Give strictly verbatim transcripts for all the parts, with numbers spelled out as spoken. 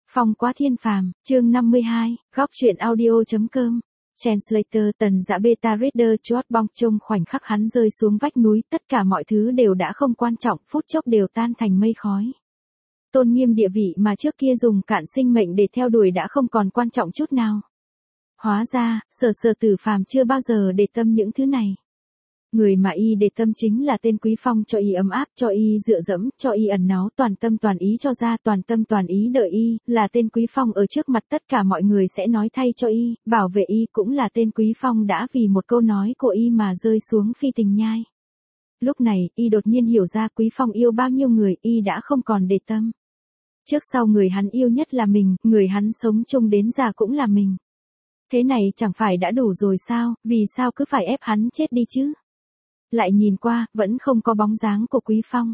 Phong quá thiên phàm, chương năm mươi hai, góc truyện audio.com. Translator Tần Dã Beta Reader Chốt Bong trong khoảnh khắc hắn rơi xuống vách núi, tất cả mọi thứ đều đã không quan trọng, phút chốc đều tan thành mây khói. Tôn nghiêm địa vị mà trước kia dùng cạn sinh mệnh để theo đuổi đã không còn quan trọng chút nào. Hóa ra, Sở Sở Tử Phàm chưa bao giờ để tâm những thứ này. Người mà y để tâm chính là tên Quý Phong, cho y ấm áp, cho y dựa dẫm, cho y ẩn náu, toàn tâm toàn ý cho ra, toàn tâm toàn ý đợi y, là tên Quý Phong ở trước mặt tất cả mọi người sẽ nói thay cho y, bảo vệ y, cũng là tên Quý Phong đã vì một câu nói của y mà rơi xuống phi tình nhai. Lúc này, y đột nhiên hiểu ra Quý Phong yêu bao nhiêu người, y đã không còn để tâm. Trước sau người hắn yêu nhất là mình, người hắn sống chung đến già cũng là mình. Thế này chẳng phải đã đủ rồi sao, vì sao cứ phải ép hắn chết đi chứ? Lại nhìn qua, vẫn không có bóng dáng của Quý Phong.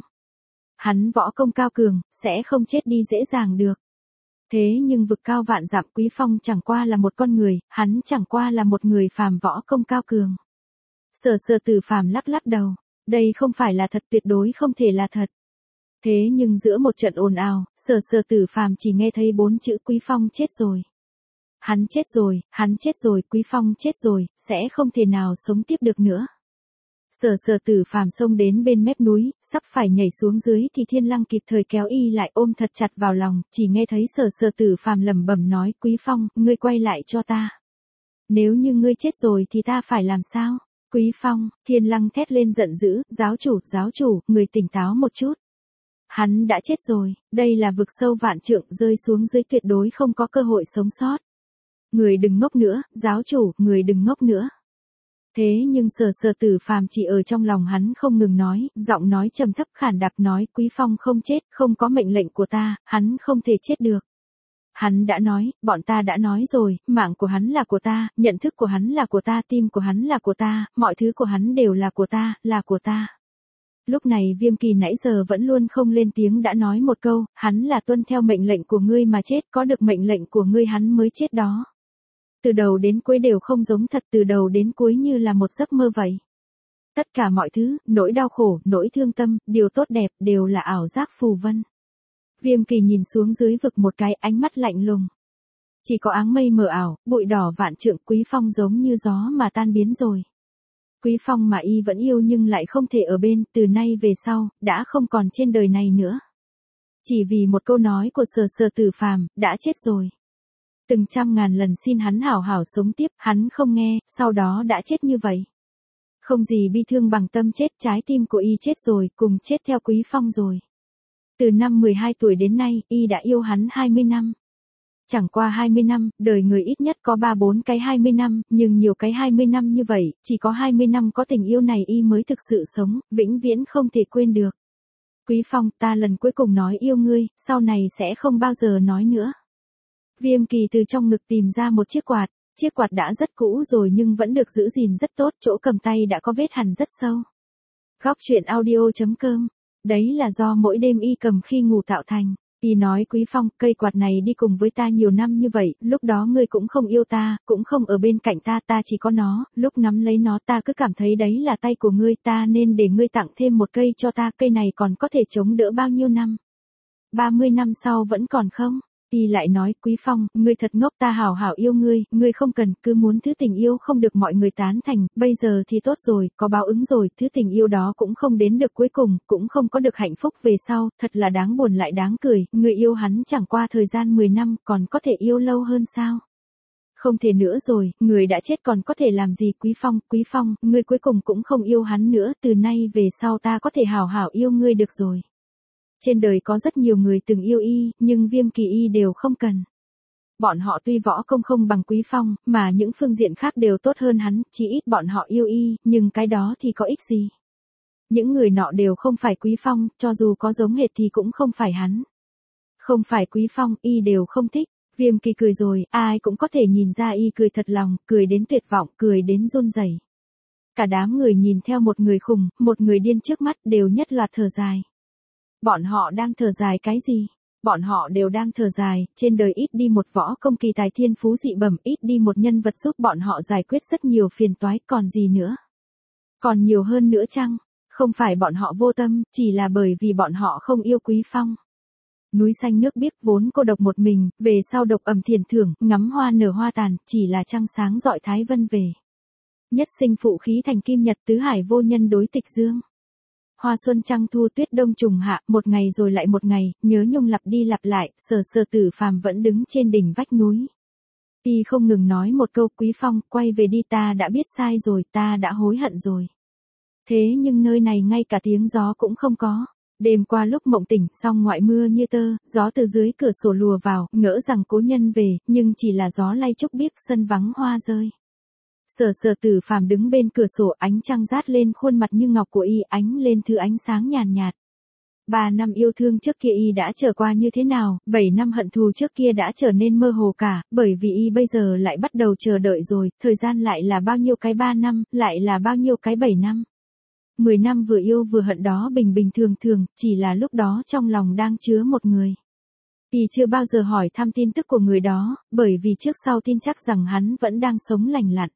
Hắn võ công cao cường, sẽ không chết đi dễ dàng được. Thế nhưng vực cao vạn dặm, Quý Phong chẳng qua là một con người, hắn chẳng qua là một người phàm võ công cao cường. Sở Sở Tử Phàm lắc lắc đầu, đây không phải là thật, tuyệt đối không thể là thật. Thế nhưng giữa một trận ồn ào, Sở Sở Tử Phàm chỉ nghe thấy bốn chữ Quý Phong chết rồi. Hắn chết rồi, hắn chết rồi, Quý Phong chết rồi, sẽ không thể nào sống tiếp được nữa. Sở Sở Tử Phàm xông đến bên mép núi, sắp phải nhảy xuống dưới thì Thiên Lăng kịp thời kéo y lại ôm thật chặt vào lòng, chỉ nghe thấy Sở Sở Tử Phàm lẩm bẩm nói, Quý Phong, ngươi quay lại cho ta. Nếu như ngươi chết rồi thì ta phải làm sao? Quý Phong, Thiên Lăng thét lên giận dữ, giáo chủ, giáo chủ, người tỉnh táo một chút. Hắn đã chết rồi, đây là vực sâu vạn trượng, rơi xuống dưới tuyệt đối không có cơ hội sống sót. Người đừng ngốc nữa, giáo chủ, người đừng ngốc nữa. Thế nhưng Sở Sở Tử Phàm chỉ ở trong lòng hắn không ngừng nói, giọng nói trầm thấp khản đặc nói, Quý Phong không chết, không có mệnh lệnh của ta, hắn không thể chết được. Hắn đã nói, bọn ta đã nói rồi, mạng của hắn là của ta, nhận thức của hắn là của ta, tim của hắn là của ta, mọi thứ của hắn đều là của ta, là của ta. Lúc này Viêm Kỳ nãy giờ vẫn luôn không lên tiếng đã nói một câu, hắn là tuân theo mệnh lệnh của ngươi mà chết, có được mệnh lệnh của ngươi hắn mới chết đó. Từ đầu đến cuối đều không giống thật, từ đầu đến cuối như là một giấc mơ vậy. Tất cả mọi thứ, nỗi đau khổ, nỗi thương tâm, điều tốt đẹp, đều là ảo giác phù vân. Viêm Kỳ nhìn xuống dưới vực một cái, ánh mắt lạnh lùng. Chỉ có áng mây mờ ảo, bụi đỏ vạn trượng, Quý Phong giống như gió mà tan biến rồi. Quý Phong mà y vẫn yêu nhưng lại không thể ở bên, từ nay về sau, đã không còn trên đời này nữa. Chỉ vì một câu nói của Sở Sở Tử Phàm, đã chết rồi. Từng trăm ngàn lần xin hắn hảo hảo sống tiếp, hắn không nghe, sau đó đã chết như vậy. Không gì bi thương bằng tâm chết, trái tim của y chết rồi, cùng chết theo Quý Phong rồi. Từ năm mười hai tuổi đến nay, y đã yêu hắn hai mươi năm. Chẳng qua hai mươi năm, đời người ít nhất có ba bốn cái hai mươi năm, nhưng nhiều cái hai mươi năm như vậy, chỉ có hai mươi năm có tình yêu này y mới thực sự sống, vĩnh viễn không thể quên được. Quý Phong, ta lần cuối cùng nói yêu ngươi, sau này sẽ không bao giờ nói nữa. Viêm Kỳ từ trong ngực tìm ra một chiếc quạt, chiếc quạt đã rất cũ rồi nhưng vẫn được giữ gìn rất tốt, chỗ cầm tay đã có vết hằn rất sâu. Góc truyện audio.com, đấy là do mỗi đêm y cầm khi ngủ tạo thành. Y nói, Quý Phong, cây quạt này đi cùng với ta nhiều năm như vậy, lúc đó ngươi cũng không yêu ta, cũng không ở bên cạnh ta, ta chỉ có nó, lúc nắm lấy nó ta cứ cảm thấy đấy là tay của ngươi, ta nên để ngươi tặng thêm một cây cho ta, cây này còn có thể chống đỡ bao nhiêu năm? ba mươi năm sau vẫn còn không? Y lại nói, Quý Phong, ngươi thật ngốc, ta hảo hảo yêu ngươi, ngươi không cần, cứ muốn thứ tình yêu không được mọi người tán thành, bây giờ thì tốt rồi, có báo ứng rồi, thứ tình yêu đó cũng không đến được cuối cùng, cũng không có được hạnh phúc về sau, thật là đáng buồn lại đáng cười, ngươi yêu hắn chẳng qua thời gian mười năm, còn có thể yêu lâu hơn sao? Không thể nữa rồi, người đã chết còn có thể làm gì? Quý Phong, Quý Phong, ngươi cuối cùng cũng không yêu hắn nữa, từ nay về sau ta có thể hảo hảo yêu ngươi được rồi. Trên đời có rất nhiều người từng yêu y, nhưng Viêm Kỳ y đều không cần. Bọn họ tuy võ công không bằng Quý Phong, mà những phương diện khác đều tốt hơn hắn, chỉ ít bọn họ yêu y, nhưng cái đó thì có ích gì? Những người nọ đều không phải Quý Phong, cho dù có giống hệt thì cũng không phải hắn. Không phải Quý Phong, y đều không thích. Viêm Kỳ cười rồi, ai cũng có thể nhìn ra y cười thật lòng, cười đến tuyệt vọng, cười đến run rẩy. Cả đám người nhìn theo một người khùng, một người điên trước mắt đều nhất loạt thở dài. Bọn họ đang thở dài cái gì? Bọn họ đều đang thở dài, trên đời ít đi một võ công kỳ tài thiên phú dị bẩm, ít đi một nhân vật giúp bọn họ giải quyết rất nhiều phiền toái, còn gì nữa? Còn nhiều hơn nữa chăng? Không phải bọn họ vô tâm, chỉ là bởi vì bọn họ không yêu Quý Phong. Núi xanh nước biếc vốn cô độc một mình, về sau độc ẩm thiền thưởng, ngắm hoa nở hoa tàn, chỉ là trăng sáng dọi thái vân về. Nhất sinh phụ khí thành kim nhật, tứ hải vô nhân đối tịch dương. Hoa xuân trăng thu tuyết đông trùng hạ, một ngày rồi lại một ngày, nhớ nhung lặp đi lặp lại, Sở Sở Tử Phàm vẫn đứng trên đỉnh vách núi. Y không ngừng nói một câu, Quý Phong, quay về đi, ta đã biết sai rồi, ta đã hối hận rồi. Thế nhưng nơi này ngay cả tiếng gió cũng không có. Đêm qua lúc mộng tỉnh, song ngoại mưa như tơ, gió từ dưới cửa sổ lùa vào, ngỡ rằng cố nhân về, nhưng chỉ là gió lay trúc biếc, sân vắng hoa rơi. Sở Sở Tử Phàm đứng bên cửa sổ, ánh trăng rát lên khuôn mặt như ngọc của y, ánh lên thứ ánh sáng nhàn nhạt. Ba năm yêu thương trước kia y đã trở qua như thế nào, bảy năm hận thù trước kia đã trở nên mơ hồ cả, bởi vì y bây giờ lại bắt đầu chờ đợi rồi, thời gian lại là bao nhiêu cái ba năm, lại là bao nhiêu cái bảy năm. Mười năm vừa yêu vừa hận đó bình bình thường thường, chỉ là lúc đó trong lòng đang chứa một người. Y chưa bao giờ hỏi thăm tin tức của người đó, bởi vì trước sau tin chắc rằng hắn vẫn đang sống lành lặn.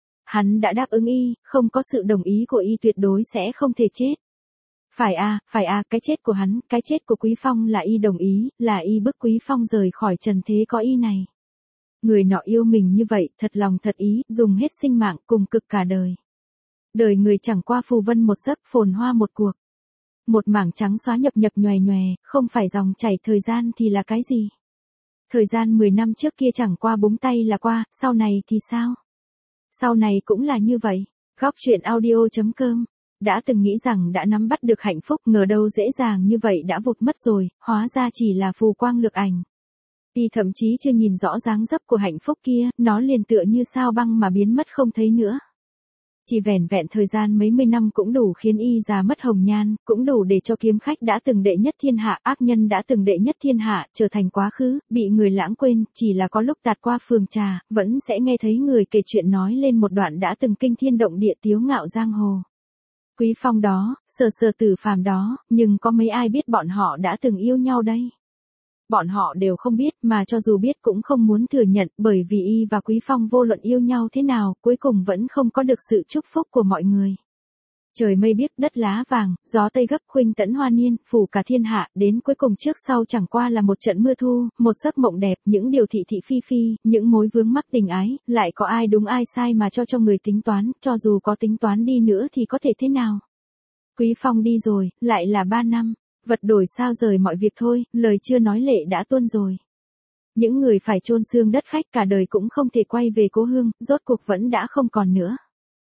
Hắn đã đáp ứng y, không có sự đồng ý của y tuyệt đối sẽ không thể chết. Phải à, phải à, cái chết của hắn, cái chết của Quý Phong là y đồng ý, là y bức Quý Phong rời khỏi trần thế có y này. Người nọ yêu mình như vậy, thật lòng thật ý, dùng hết sinh mạng cùng cực cả đời. Đời người chẳng qua phù vân một giấc, phồn hoa một cuộc. Một mảng trắng xóa nhập nhập nhòe nhòe, không phải dòng chảy thời gian thì là cái gì? Thời gian mười năm trước kia chẳng qua búng tay là qua, sau này thì sao? Sau này cũng là như vậy. Góc truyện audio chấm com. Đã từng nghĩ rằng đã nắm bắt được hạnh phúc, ngờ đâu dễ dàng như vậy đã vụt mất rồi, hóa ra chỉ là phù quang lược ảnh. Y thậm chí chưa nhìn rõ dáng dấp của hạnh phúc kia, nó liền tựa như sao băng mà biến mất không thấy nữa. Chỉ vẻn vẹn thời gian mấy mươi năm cũng đủ khiến y già mất hồng nhan, cũng đủ để cho kiếm khách đã từng đệ nhất thiên hạ, ác nhân đã từng đệ nhất thiên hạ, trở thành quá khứ, bị người lãng quên, chỉ là có lúc tạt qua phường trà, vẫn sẽ nghe thấy người kể chuyện nói lên một đoạn đã từng kinh thiên động địa tiếu ngạo giang hồ. Quý Phong đó, Sở Sở Tử Phàm đó, nhưng có mấy ai biết bọn họ đã từng yêu nhau đây? Bọn họ đều không biết, mà cho dù biết cũng không muốn thừa nhận, bởi vì y và Quý Phong vô luận yêu nhau thế nào, cuối cùng vẫn không có được sự chúc phúc của mọi người. Trời mây biếc, đất lá vàng, gió tây gấp, khuynh tẫn hoa niên, phủ cả thiên hạ, đến cuối cùng trước sau chẳng qua là một trận mưa thu, một giấc mộng đẹp, những điều thị thị phi phi, những mối vướng mắc tình ái, lại có ai đúng ai sai mà cho cho người tính toán, cho dù có tính toán đi nữa thì có thể thế nào? Quý Phong đi rồi, lại là ba năm. Vật đổi sao rời mọi việc thôi, lời chưa nói lệ đã tuôn rồi. Những người phải chôn xương đất khách cả đời cũng không thể quay về cố hương, rốt cuộc vẫn đã không còn nữa.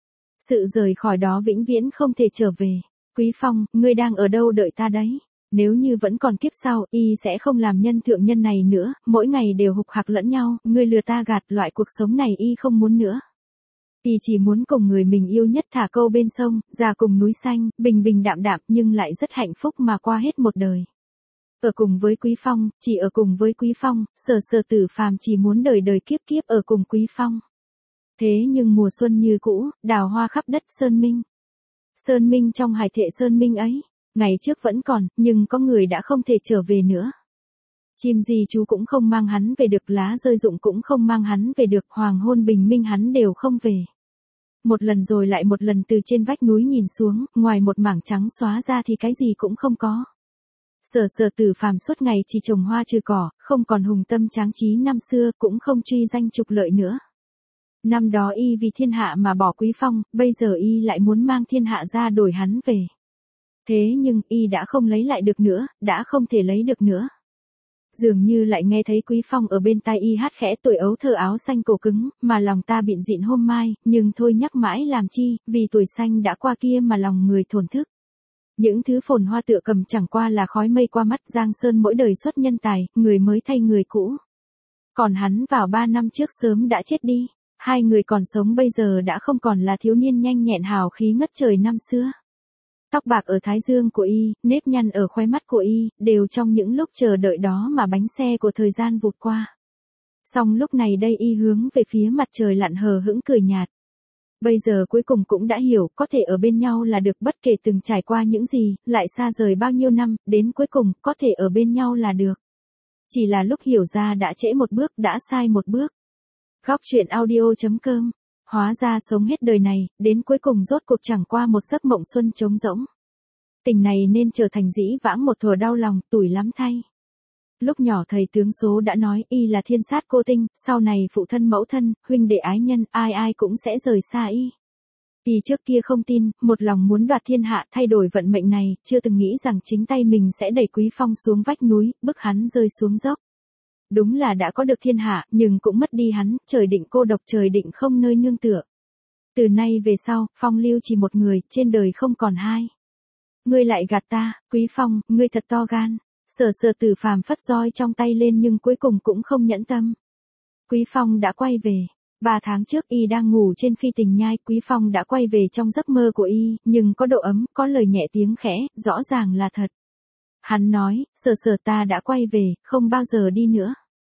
Sự rời khỏi đó vĩnh viễn không thể trở về. Quý Phong, ngươi đang ở đâu đợi ta đấy? Nếu như vẫn còn kiếp sau, y sẽ không làm nhân thượng nhân này nữa, mỗi ngày đều hục hặc lẫn nhau, ngươi lừa ta gạt, loại cuộc sống này y không muốn nữa. Y chỉ muốn cùng người mình yêu nhất thả câu bên sông, già cùng núi xanh, bình bình đạm đạm nhưng lại rất hạnh phúc mà qua hết một đời. Ở cùng với Quý Phong, chỉ ở cùng với Quý Phong, Sở Sở Tử Phàm chỉ muốn đời đời kiếp kiếp ở cùng Quý Phong. Thế nhưng mùa xuân như cũ, đào hoa khắp đất sơn minh. Sơn minh trong hải thệ sơn minh ấy, ngày trước vẫn còn, nhưng có người đã không thể trở về nữa. Chim gì chú cũng không mang hắn về được, lá rơi rụng cũng không mang hắn về được, hoàng hôn bình minh hắn đều không về. Một lần rồi lại một lần từ trên vách núi nhìn xuống, ngoài một mảng trắng xóa ra thì cái gì cũng không có. Sở Sở Tử Phàm suốt ngày chỉ trồng hoa trừ cỏ, không còn hùng tâm tráng trí năm xưa, cũng không truy danh trục lợi nữa. Năm đó y vì thiên hạ mà bỏ Quý Phong, bây giờ y lại muốn mang thiên hạ ra đổi hắn về. Thế nhưng y đã không lấy lại được nữa, đã không thể lấy được nữa. Dường như lại nghe thấy Quý Phong ở bên tai y hát khẽ tuổi ấu thơ áo xanh cổ cứng, mà lòng ta bịn dịn hôm mai, nhưng thôi nhắc mãi làm chi, vì tuổi xanh đã qua kia mà lòng người thổn thức. Những thứ phồn hoa tựa cầm chẳng qua là khói mây qua mắt, giang sơn mỗi đời xuất nhân tài, người mới thay người cũ. Còn hắn vào ba năm trước sớm đã chết đi, hai người còn sống bây giờ đã không còn là thiếu niên nhanh nhẹn hào khí ngất trời năm xưa. Tóc bạc ở thái dương của y, nếp nhăn ở khóe mắt của y, đều trong những lúc chờ đợi đó mà bánh xe của thời gian vụt qua. Song lúc này đây y hướng về phía mặt trời lặn hờ hững cười nhạt. Bây giờ cuối cùng cũng đã hiểu, có thể ở bên nhau là được, bất kể từng trải qua những gì, lại xa rời bao nhiêu năm, đến cuối cùng, có thể ở bên nhau là được. Chỉ là lúc hiểu ra đã trễ một bước, đã sai một bước. Góc truyện audio chấm com. Hóa ra sống hết đời này, đến cuối cùng rốt cuộc chẳng qua một giấc mộng xuân trống rỗng. Tình này nên trở thành dĩ vãng một thuở đau lòng, tủi lắm thay. Lúc nhỏ thầy tướng số đã nói y là thiên sát cô tinh, sau này phụ thân mẫu thân, huynh đệ ái nhân, ai ai cũng sẽ rời xa y. Y trước kia không tin, một lòng muốn đoạt thiên hạ thay đổi vận mệnh này, chưa từng nghĩ rằng chính tay mình sẽ đẩy Quý Phong xuống vách núi, bức hắn rơi xuống dốc. Đúng là đã có được thiên hạ, nhưng cũng mất đi hắn, trời định cô độc, trời định không nơi nương tựa. Từ nay về sau, Phong Lưu chỉ một người, trên đời không còn hai. Ngươi lại gạt ta, Quý Phong, ngươi thật to gan. Sở Sở Tử Phàm phất roi trong tay lên nhưng cuối cùng cũng không nhẫn tâm. Quý Phong đã quay về. Ba tháng trước y đang ngủ trên phi tình nhai, Quý Phong đã quay về trong giấc mơ của y, nhưng có độ ấm, có lời nhẹ tiếng khẽ, rõ ràng là thật. Hắn nói, Sở Sở ta đã quay về, không bao giờ đi nữa.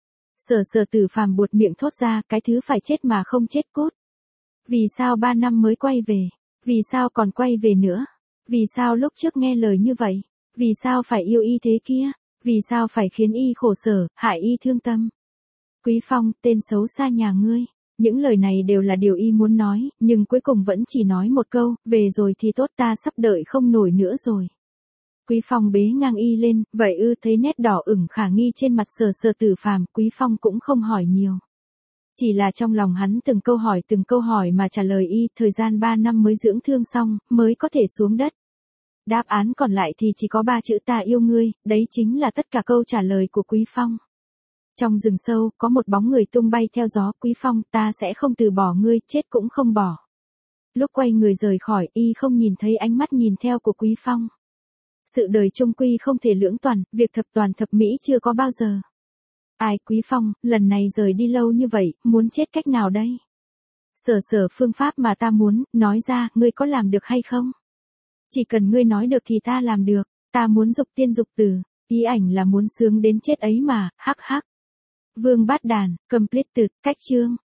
Sở Sở Tử Phàm buột miệng thốt ra, cái thứ phải chết mà không chết cốt. Vì sao ba năm mới quay về? Vì sao còn quay về nữa? Vì sao lúc trước nghe lời như vậy? Vì sao phải yêu y thế kia? Vì sao phải khiến y khổ sở, hại y thương tâm? Quý Phong, tên xấu xa nhà ngươi. Những lời này đều là điều y muốn nói, nhưng cuối cùng vẫn chỉ nói một câu, về rồi thì tốt, ta sắp đợi không nổi nữa rồi. Quý Phong bế ngang y lên, vậy ư, thấy nét đỏ ửng khả nghi trên mặt Sở Sở Tử Phàm, Quý Phong cũng không hỏi nhiều. Chỉ là trong lòng hắn từng câu hỏi từng câu hỏi mà trả lời y, thời gian ba năm mới dưỡng thương xong, mới có thể xuống đất. Đáp án còn lại thì chỉ có ba chữ ta yêu ngươi, đấy chính là tất cả câu trả lời của Quý Phong. Trong rừng sâu, có một bóng người tung bay theo gió, Quý Phong, ta sẽ không từ bỏ ngươi, chết cũng không bỏ. Lúc quay người rời khỏi, y không nhìn thấy ánh mắt nhìn theo của Quý Phong. Sự đời chung quy không thể lưỡng toàn, việc thập toàn thập mỹ chưa có bao giờ. Ai, Quý Phong, lần này rời đi lâu như vậy, muốn chết cách nào đây? Sở Sở, phương pháp mà ta muốn, nói ra, ngươi có làm được hay không? Chỉ cần ngươi nói được thì ta làm được, ta muốn dục tiên dục tử, ý ảnh là muốn sướng đến chết ấy mà, hắc hắc. Vương Bát Đàn, completed, cách chương.